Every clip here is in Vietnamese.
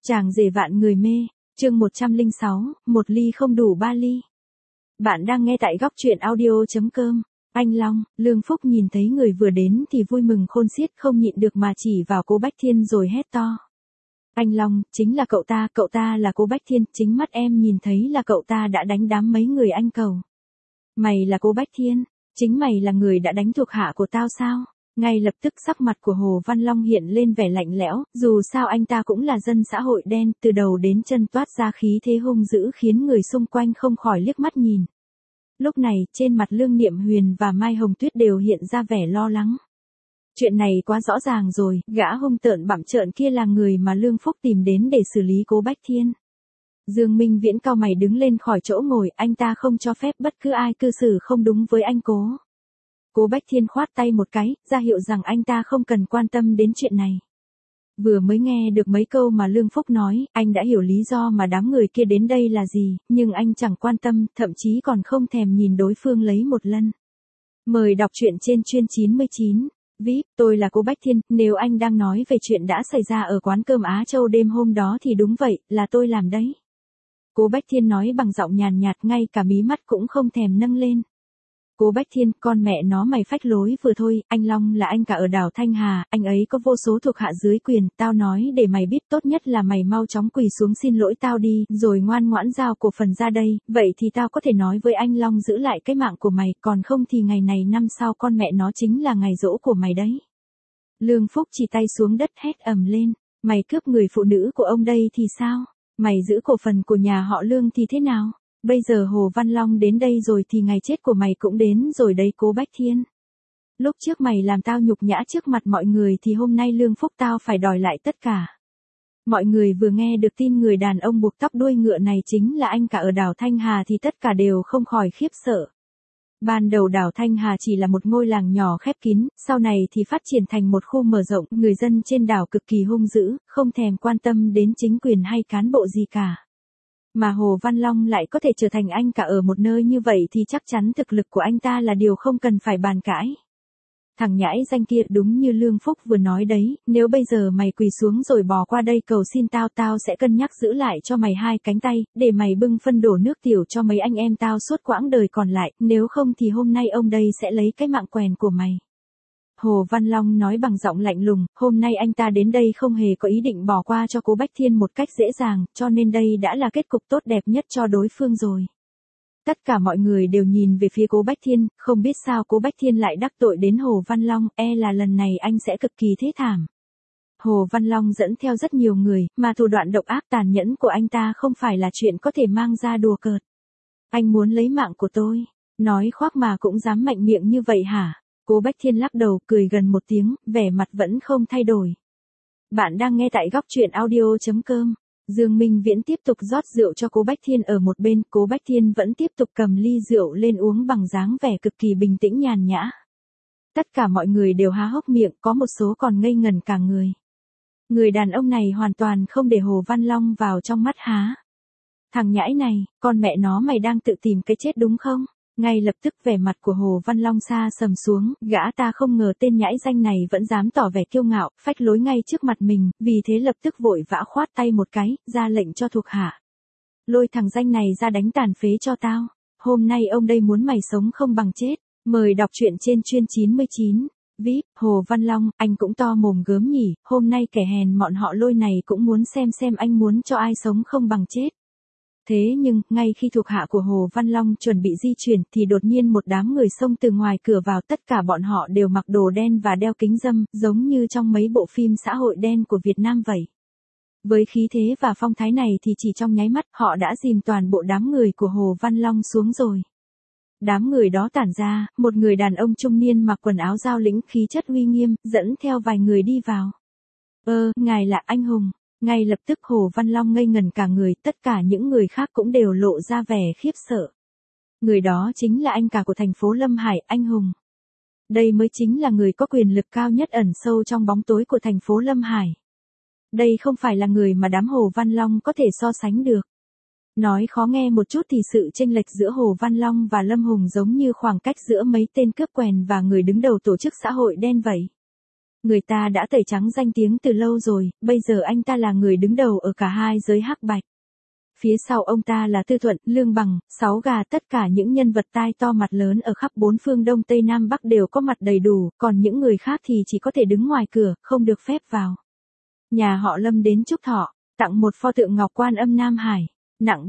Chàng rể vạn người mê, chương 106, một ly không đủ ba ly. Bạn đang nghe tại góc truyện audio.com. Anh Long, Lương Phúc nhìn thấy người vừa đến thì vui mừng khôn xiết không nhịn được mà chỉ vào Cố Bách Thiên rồi hét to. Anh Long, chính là cậu ta là Cố Bách Thiên, chính mắt em nhìn thấy là cậu ta đã đánh đám mấy người anh cầu. Mày là Cố Bách Thiên, chính mày là người đã đánh thuộc hạ của tao sao? Ngay lập tức sắc mặt của Hồ Văn Long hiện lên vẻ lạnh lẽo, dù sao anh ta cũng là dân xã hội đen, từ đầu đến chân toát ra khí thế hung dữ khiến người xung quanh không khỏi liếc mắt nhìn. Lúc này, trên mặt Lương Niệm Huyền và Mai Hồng Tuyết đều hiện ra vẻ lo lắng. Chuyện này quá rõ ràng rồi, gã hung tợn bặm trợn kia là người mà Lương Phúc tìm đến để xử lý Cố Bách Thiên. Dương Minh Viễn cau mày đứng lên khỏi chỗ ngồi, anh ta không cho phép bất cứ ai cư xử không đúng với anh Cố. Cố Bách Thiên khoát tay một cái, ra hiệu rằng anh ta không cần quan tâm đến chuyện này. Vừa mới nghe được mấy câu mà Lương Phúc nói, anh đã hiểu lý do mà đám người kia đến đây là gì, nhưng anh chẳng quan tâm, thậm chí còn không thèm nhìn đối phương lấy một lần. Mời đọc truyện trên chuyên 99. VIP, tôi là Cố Bách Thiên, nếu anh đang nói về chuyện đã xảy ra ở quán cơm Á Châu đêm hôm đó thì đúng vậy, là tôi làm đấy. Cố Bách Thiên nói bằng giọng nhàn nhạt, ngay cả mí mắt cũng không thèm nâng lên. Cố Bách Thiên, con mẹ nó mày phách lối vừa thôi, anh Long là anh cả ở đảo Thanh Hà, anh ấy có vô số thuộc hạ dưới quyền, tao nói để mày biết tốt nhất là mày mau chóng quỳ xuống xin lỗi tao đi, rồi ngoan ngoãn giao cổ phần ra đây, vậy thì tao có thể nói với anh Long giữ lại cái mạng của mày, còn không thì ngày này năm sau con mẹ nó chính là ngày giỗ của mày đấy. Lương Phúc chỉ tay xuống đất hét ầm lên, mày cướp người phụ nữ của ông đây thì sao? Mày giữ cổ phần của nhà họ Lương thì thế nào? Bây giờ Hồ Văn Long đến đây rồi thì ngày chết của mày cũng đến rồi đấy Cố Bách Thiên. Lúc trước mày làm tao nhục nhã trước mặt mọi người thì hôm nay Lương Phúc tao phải đòi lại tất cả. Mọi người vừa nghe được tin người đàn ông buộc tóc đuôi ngựa này chính là anh cả ở đảo Thanh Hà thì tất cả đều không khỏi khiếp sợ. Ban đầu đảo Thanh Hà chỉ là một ngôi làng nhỏ khép kín, sau này thì phát triển thành một khu mở rộng, người dân trên đảo cực kỳ hung dữ, không thèm quan tâm đến chính quyền hay cán bộ gì cả. Mà Hồ Văn Long lại có thể trở thành anh cả ở một nơi như vậy thì chắc chắn thực lực của anh ta là điều không cần phải bàn cãi. Thằng nhãi danh kia đúng như Lương Phúc vừa nói đấy, nếu bây giờ mày quỳ xuống rồi bò qua đây cầu xin tao sẽ cân nhắc giữ lại cho mày hai cánh tay, để mày bưng phân đổ nước tiểu cho mấy anh em tao suốt quãng đời còn lại, nếu không thì hôm nay ông đây sẽ lấy cái mạng quèn của mày. Hồ Văn Long nói bằng giọng lạnh lùng, hôm nay anh ta đến đây không hề có ý định bỏ qua cho Cố Bách Thiên một cách dễ dàng, cho nên đây đã là kết cục tốt đẹp nhất cho đối phương rồi. Tất cả mọi người đều nhìn về phía Cố Bách Thiên, không biết sao Cố Bách Thiên lại đắc tội đến Hồ Văn Long, là lần này anh sẽ cực kỳ thế thảm. Hồ Văn Long dẫn theo rất nhiều người, mà thủ đoạn độc ác tàn nhẫn của anh ta không phải là chuyện có thể mang ra đùa cợt. Anh muốn lấy mạng của tôi, nói khoác mà cũng dám mạnh miệng như vậy hả? Cố Bách Thiên lắc đầu, cười gần một tiếng, vẻ mặt vẫn không thay đổi. Bạn đang nghe tại góc truyện audio.com. Dương Minh Viễn tiếp tục rót rượu cho Cố Bách Thiên ở một bên, Cố Bách Thiên vẫn tiếp tục cầm ly rượu lên uống bằng dáng vẻ cực kỳ bình tĩnh nhàn nhã. Tất cả mọi người đều há hốc miệng, có một số còn ngây ngẩn cả người. Người đàn ông này hoàn toàn không để Hồ Văn Long vào trong mắt há. Thằng nhãi này, con mẹ nó mày đang tự tìm cái chết đúng không? Ngay lập tức vẻ mặt của Hồ Văn Long xa sầm xuống, gã ta không ngờ tên nhãi danh này vẫn dám tỏ vẻ kiêu ngạo, phách lối ngay trước mặt mình, vì thế lập tức vội vã khoát tay một cái, ra lệnh cho thuộc hạ. Lôi thằng danh này ra đánh tàn phế cho tao, hôm nay ông đây muốn mày sống không bằng chết, mời đọc truyện trên chuyên 99. VIP, Hồ Văn Long, anh cũng to mồm gớm nhỉ, hôm nay kẻ hèn mọn họ Lôi này cũng muốn xem anh muốn cho ai sống không bằng chết. Thế nhưng, ngay khi thuộc hạ của Hồ Văn Long chuẩn bị di chuyển thì đột nhiên một đám người xông từ ngoài cửa vào, tất cả bọn họ đều mặc đồ đen và đeo kính râm, giống như trong mấy bộ phim xã hội đen của Việt Nam vậy. Với khí thế và phong thái này thì chỉ trong nháy mắt họ đã dìm toàn bộ đám người của Hồ Văn Long xuống rồi. Đám người đó tản ra, một người đàn ông trung niên mặc quần áo giao lĩnh khí chất uy nghiêm, dẫn theo vài người đi vào. Ngài là anh hùng. Ngay lập tức Hồ Văn Long ngây ngẩn cả người, tất cả những người khác cũng đều lộ ra vẻ khiếp sợ. Người đó chính là anh cả của thành phố Lâm Hải, anh hùng. Đây mới chính là người có quyền lực cao nhất ẩn sâu trong bóng tối của thành phố Lâm Hải. Đây không phải là người mà đám Hồ Văn Long có thể so sánh được. Nói khó nghe một chút thì sự chênh lệch giữa Hồ Văn Long và Lâm Hùng giống như khoảng cách giữa mấy tên cướp quèn và người đứng đầu tổ chức xã hội đen vậy. Người ta đã tẩy trắng danh tiếng từ lâu rồi, bây giờ anh ta là người đứng đầu ở cả hai giới hắc bạch. Phía sau ông ta là Tư Thuận, Lương Bằng, Sáu Gà, tất cả những nhân vật tai to mặt lớn ở khắp bốn phương Đông Tây Nam Bắc đều có mặt đầy đủ, còn những người khác thì chỉ có thể đứng ngoài cửa, không được phép vào. Nhà họ Lâm đến chúc thọ, tặng một pho tượng ngọc Quan Âm Nam Hải, nặng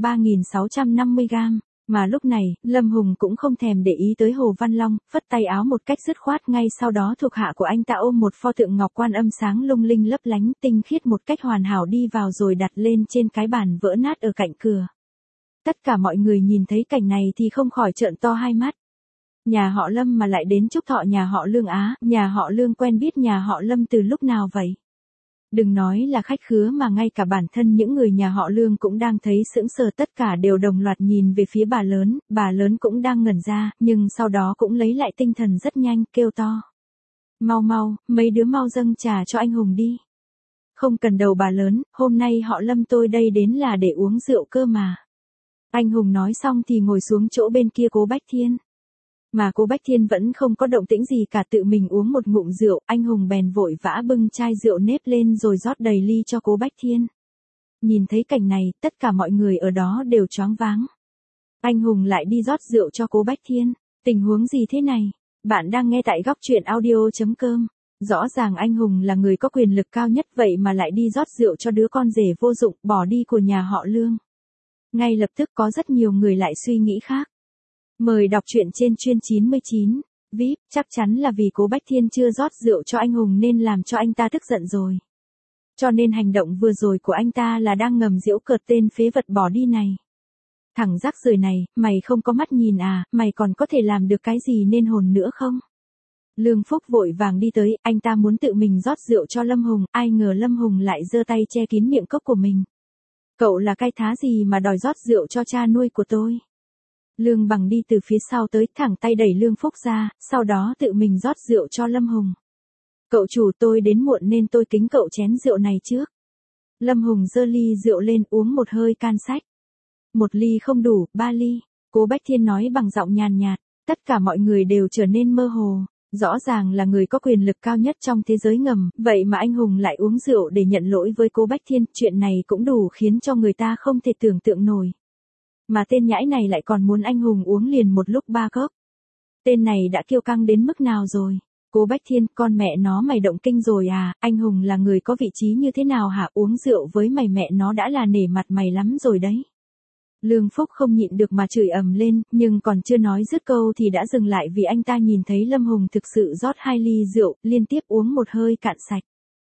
3.650 gram. Mà lúc này, Lâm Hùng cũng không thèm để ý tới Hồ Văn Long, phất tay áo một cách dứt khoát, ngay sau đó thuộc hạ của anh ta ôm một pho tượng ngọc Quan Âm sáng lung linh lấp lánh tinh khiết một cách hoàn hảo đi vào rồi đặt lên trên cái bàn vỡ nát ở cạnh cửa. Tất cả mọi người nhìn thấy cảnh này thì không khỏi trợn to hai mắt. Nhà họ Lâm mà lại đến chúc thọ nhà họ Lương á, nhà họ Lương quen biết nhà họ Lâm từ lúc nào vậy? Đừng nói là khách khứa mà ngay cả bản thân những người nhà họ Lương cũng đang thấy sững sờ, tất cả đều đồng loạt nhìn về phía bà lớn cũng đang ngẩn ra, nhưng sau đó cũng lấy lại tinh thần rất nhanh, kêu to. Mau mau, mấy đứa mau dâng trà cho anh Hùng đi. Không cần đầu bà lớn, hôm nay họ Lâm tôi đây đến là để uống rượu cơ mà. Anh Hùng nói xong thì ngồi xuống chỗ bên kia Cố Bách Thiên. Mà Cố Bách Thiên vẫn không có động tĩnh gì cả, tự mình uống một ngụm rượu, anh Hùng bèn vội vã bưng chai rượu nếp lên rồi rót đầy ly cho Cố Bách Thiên. Nhìn thấy cảnh này, tất cả mọi người ở đó đều choáng váng. Anh Hùng lại đi rót rượu cho Cố Bách Thiên, tình huống gì thế này? Bạn đang nghe tại góc truyện audio.com. Rõ ràng anh Hùng là người có quyền lực cao nhất vậy mà lại đi rót rượu cho đứa con rể vô dụng bỏ đi của nhà họ Lương. Ngay lập tức có rất nhiều người lại suy nghĩ khác. Mời đọc truyện trên chuyên 99. VIP, chắc chắn là vì Cố Bách Thiên chưa rót rượu cho anh Hùng nên làm cho anh ta tức giận rồi. Cho nên hành động vừa rồi của anh ta là đang ngầm giễu cợt tên phế vật bỏ đi này. Thằng rác rưởi này, mày không có mắt nhìn à, mày còn có thể làm được cái gì nên hồn nữa không? Lương Phúc vội vàng đi tới, anh ta muốn tự mình rót rượu cho Lâm Hùng, ai ngờ Lâm Hùng lại giơ tay che kín miệng cốc của mình. Cậu là cái thá gì mà đòi rót rượu cho cha nuôi của tôi? Lương Bằng đi từ phía sau tới, thẳng tay đẩy Lương Phúc ra, sau đó tự mình rót rượu cho Lâm Hùng. Cậu chủ, tôi đến muộn nên tôi kính cậu chén rượu này trước. Lâm Hùng giơ ly rượu lên uống một hơi can xách. Một ly không đủ, 3 ly. Cố Bách Thiên nói bằng giọng nhàn nhạt, tất cả mọi người đều trở nên mơ hồ. Rõ ràng là người có quyền lực cao nhất trong thế giới ngầm, vậy mà anh Hùng lại uống rượu để nhận lỗi với Cố Bách Thiên, chuyện này cũng đủ khiến cho người ta không thể tưởng tượng nổi. Mà tên nhãi này lại còn muốn anh Hùng uống liền một lúc 3 cốc. Tên này đã kiêu căng đến mức nào rồi? Cố Bách Thiên, con mẹ nó mày động kinh rồi à, anh Hùng là người có vị trí như thế nào hả, uống rượu với mày mẹ nó đã là nể mặt mày lắm rồi đấy. Lương Phúc không nhịn được mà chửi ầm lên, nhưng còn chưa nói dứt câu thì đã dừng lại vì anh ta nhìn thấy Lâm Hùng thực sự rót 2 ly rượu, liên tiếp uống một hơi cạn sạch.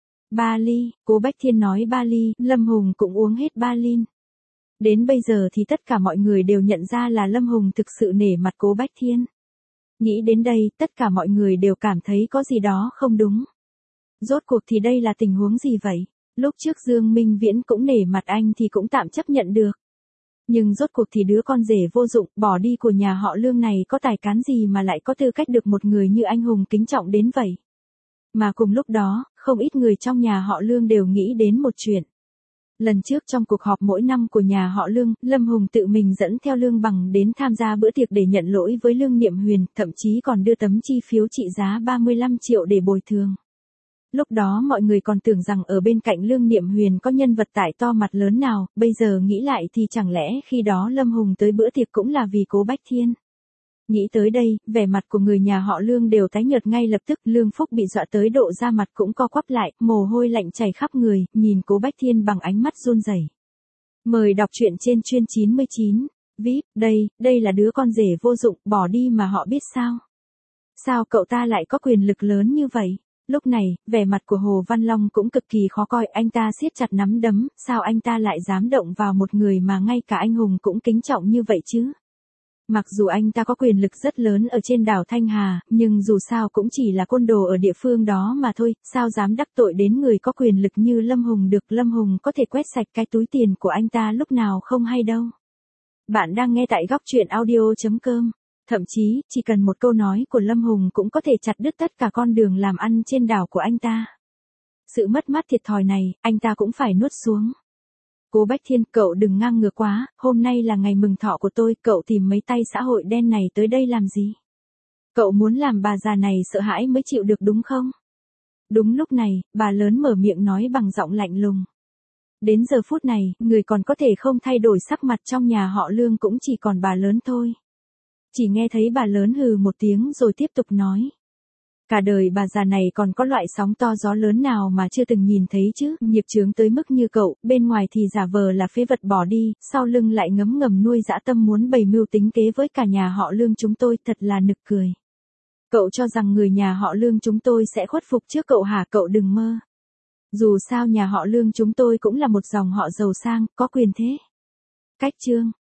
3 ly, Cố Bách Thiên nói 3 ly, Lâm Hùng cũng uống hết 3 ly. Đến bây giờ thì tất cả mọi người đều nhận ra là Lâm Hùng thực sự nể mặt Cố Bách Thiên. Nghĩ đến đây, tất cả mọi người đều cảm thấy có gì đó không đúng. Rốt cuộc thì đây là tình huống gì vậy? Lúc trước Dương Minh Viễn cũng nể mặt anh thì cũng tạm chấp nhận được. Nhưng rốt cuộc thì đứa con rể vô dụng, bỏ đi của nhà họ Lương này có tài cán gì mà lại có tư cách được một người như anh Hùng kính trọng đến vậy? Mà cùng lúc đó, không ít người trong nhà họ Lương đều nghĩ đến một chuyện. Lần trước trong cuộc họp mỗi năm của nhà họ Lương, Lâm Hùng tự mình dẫn theo Lương Bằng đến tham gia bữa tiệc để nhận lỗi với Lương Niệm Huyền, thậm chí còn đưa tấm chi phiếu trị giá 35 triệu để bồi thường. Lúc đó mọi người còn tưởng rằng ở bên cạnh Lương Niệm Huyền có nhân vật tài to mặt lớn nào, bây giờ nghĩ lại thì chẳng lẽ khi đó Lâm Hùng tới bữa tiệc cũng là vì Cố Bách Thiên. Nghĩ tới đây, vẻ mặt của người nhà họ Lương đều tái nhợt ngay lập tức, Lương Phúc bị dọa tới độ da mặt cũng co quắp lại, mồ hôi lạnh chảy khắp người, nhìn Cố Bách Thiên bằng ánh mắt run rẩy. Mời đọc truyện trên chuyên 99. VIP, đây là đứa con rể vô dụng, bỏ đi mà họ biết sao? Sao cậu ta lại có quyền lực lớn như vậy? Lúc này, vẻ mặt của Hồ Văn Long cũng cực kỳ khó coi, anh ta siết chặt nắm đấm, sao anh ta lại dám động vào một người mà ngay cả anh Hùng cũng kính trọng như vậy chứ? Mặc dù anh ta có quyền lực rất lớn ở trên đảo Thanh Hà, nhưng dù sao cũng chỉ là côn đồ ở địa phương đó mà thôi, sao dám đắc tội đến người có quyền lực như Lâm Hùng được, Lâm Hùng có thể quét sạch cái túi tiền của anh ta lúc nào không hay đâu. Bạn đang nghe tại góc truyện audio.com. Thậm chí, chỉ cần một câu nói của Lâm Hùng cũng có thể chặt đứt tất cả con đường làm ăn trên đảo của anh ta. Sự mất mát thiệt thòi này, anh ta cũng phải nuốt xuống. Cố Bách Thiên, cậu đừng ngang ngược quá, hôm nay là ngày mừng thọ của tôi, cậu tìm mấy tay xã hội đen này tới đây làm gì? Cậu muốn làm bà già này sợ hãi mới chịu được đúng không? Đúng lúc này, bà lớn mở miệng nói bằng giọng lạnh lùng. Đến giờ phút này, người còn có thể không thay đổi sắc mặt trong nhà họ Lương cũng chỉ còn bà lớn thôi. Chỉ nghe thấy bà lớn hừ một tiếng rồi tiếp tục nói. Cả đời bà già này còn có loại sóng to gió lớn nào mà chưa từng nhìn thấy chứ, nghiệp chướng tới mức như cậu, bên ngoài thì giả vờ là phế vật bỏ đi, sau lưng lại ngấm ngầm nuôi dã tâm muốn bày mưu tính kế với cả nhà họ Lương chúng tôi, thật là nực cười. Cậu cho rằng người nhà họ Lương chúng tôi sẽ khuất phục trước cậu hả? Cậu đừng mơ. Dù sao nhà họ Lương chúng tôi cũng là một dòng họ giàu sang, có quyền thế. Cách chương